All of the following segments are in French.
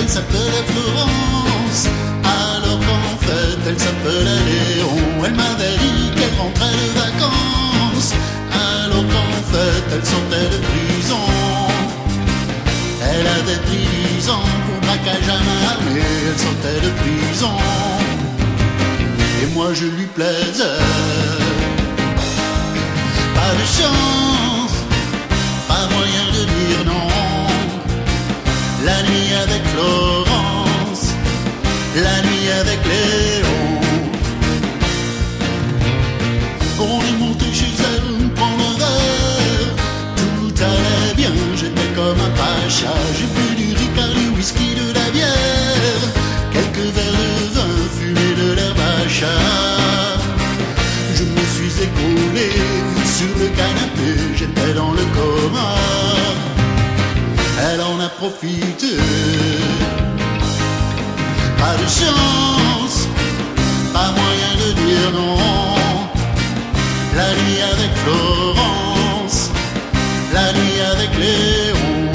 elle s'appelait Florence, alors qu'en fait elle s'appelait Léon. Elle m'avait dit qu'elle rentrait de vacances, alors qu'en fait elle sortait de prison. Elle avait pris 10 ans pour braquage à main armée, elle sortait de prison, et moi je lui plaisais. Pas de chance, pas moyen de dire non. La nuit avec Florence, la nuit avec Léon. On est monté chez elle prendre un verre, tout allait bien, j'étais comme un pacha. J'ai bu du Ricard, du whisky, de la bière, quelques verres de vin, fumé de l'herbe à chat. Je me suis écroulé sur le canapé, j'étais dans le coma. Elle en a profité. Pas de chance, pas moyen de dire non. La nuit avec Florence, la nuit avec Léon.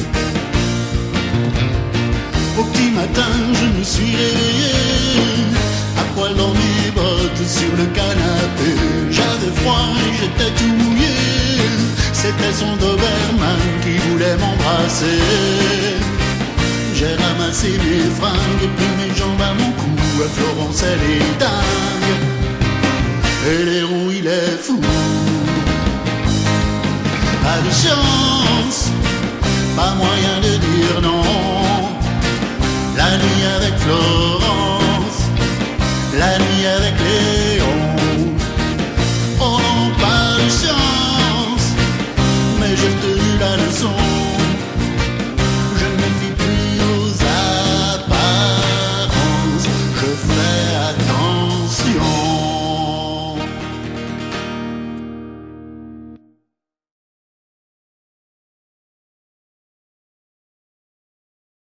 Au petit matin, je me suis réveillé, à poil dans mes bottes sur le canapé. J'avais froid et j'étais tout mouillé. C'était son Doberman qui voulait m'embrasser. J'ai ramassé mes fringues et pris mes jambes à mon cou. À Florence, elle est dingue.